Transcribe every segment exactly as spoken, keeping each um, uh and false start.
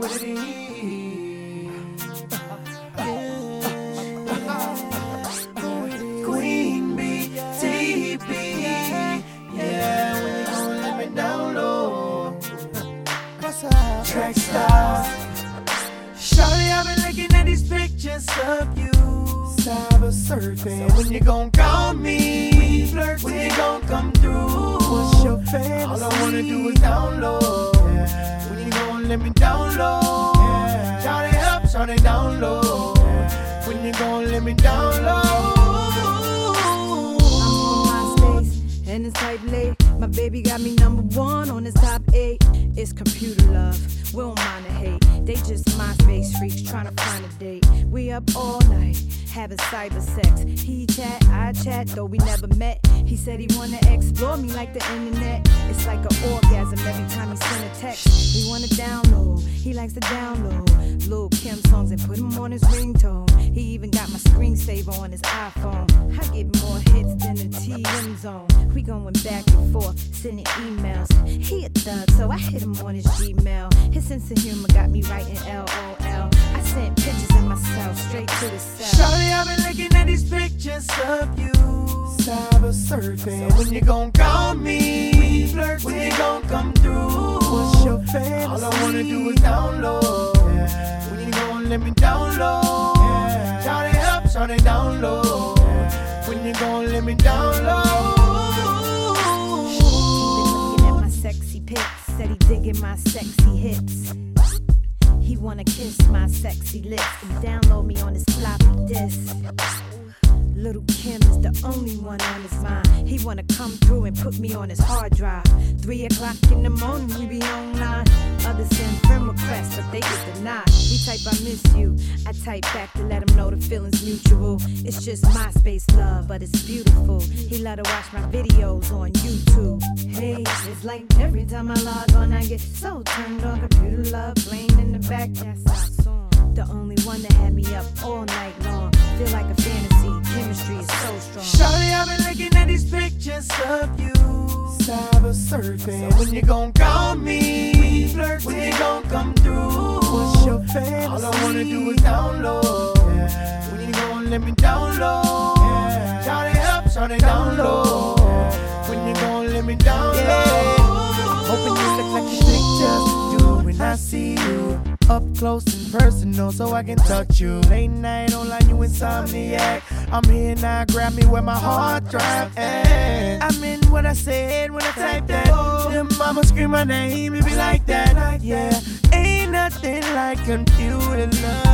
what it is. Queen B, T B, yeah, when you gon' let me down low. Track stars. Shawty, I've been looking at these pictures of you. Cyber surfing. So when you gon' call me? When you gon' come through? What's your fantasy? All I wanna do is down low. Yeah. When you gon' let me down low? Yeah. Shawty up, shawty down low. Yeah. When you gon' let me down low? And it's tight late. My baby got me number one on his top eight. It's computer love, we don't mind the hate. They just MySpace freaks trying to find a date. We up all night, having cyber sex. He chat, I chat, though we never met. He said he wanna explore me like the internet. It's like an orgasm every time he send a text. He wanna download, he likes to download Lil' Kim songs and put them on his ringtone. He even got my screensaver on his iPhone. I get more hits than the T M zone. We going back and forth, sending emails. He a thug, so I hit him on his Gmail. His sense of humor got me writing L O L. I sent pictures of myself straight to the cell. Shawty, I've been looking at these pictures of you. Cyber surfing. So when you gon' call me? When you gon' come through? What's your fantasy? All I wanna do is down low. Yeah. When you gon' let me down low? Yeah. Shawty up, shawty down low. Yeah. When you gon' let me down low? Sexy pics, said he digging my sexy hips. He wanna kiss my sexy lips and download me on his floppy disk. Little Kim is the only one on his mind. He wanna come through and put me on his hard drive. Three o'clock in the morning, we be online. Others send friend requests, but they get denied. He type, I miss you. I type back to let him know the feeling's mutual. It's just MySpace love, but it's beautiful. He let her watch my videos on YouTube. Hey, it's like every time I log on, I get so turned on. Computer love playing in the back, that's our song. The only one that had me up all night long. Feel like a fantasy, chemistry is so strong. Shawty, I've been looking at these pictures of you. Cyber surfing. So when you gon' call me? When you gon' come through? What's your fantasy? All I wanna do is down low. Yeah. When you gon' let me down low? Yeah. Shawty up, shawty down low. Yeah. When you gon' let me down low? Yeah. Hoping you look like the pictures do when I see you. Up close and personal so I can touch you. Late night online, you insomniac. I'm here now, grab me where my heart drive at. I meant what I said when I typed that. Then mama scream my name, it be like that. Yeah, ain't nothing like computer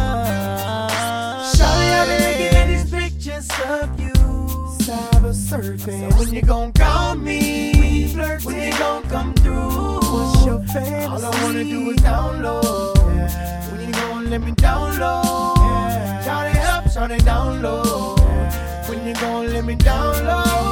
love. Shawty, I've been looking at these pictures of you. Cyber surfing. So when you gon' call me? When you gon' come through? What's your fantasy? All I wanna do is down low. Yeah. When you gon' let me down low? Yeah. Shawty up, shawty down low. Yeah. When you gon' let me down low?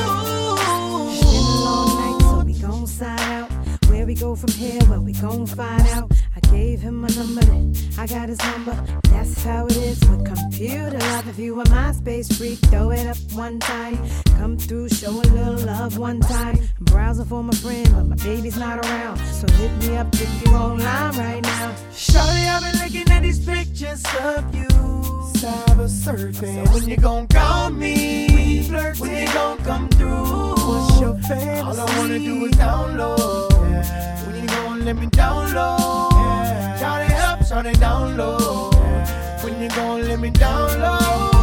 It's been a long night, so we gon' sign out. Where we go from here, well, we gon' find out. I gave him my number, then I got his number. That's how it is with computer love. If you a MySpace freak, throw it up one time. Come through, show a little love one time. I'm browsing for my friend, but my baby's not around. So hit me up if you're online right now. Shawty, I've been looking at these pictures of you. Cyber surfing. So when you gon' call me? When you gon' come through? What's your fantasy? All I wanna do is down low. Yeah. When you gon' let me down low? Yeah. Shawty up, shawty down low. Yeah. When you gon' let me down low?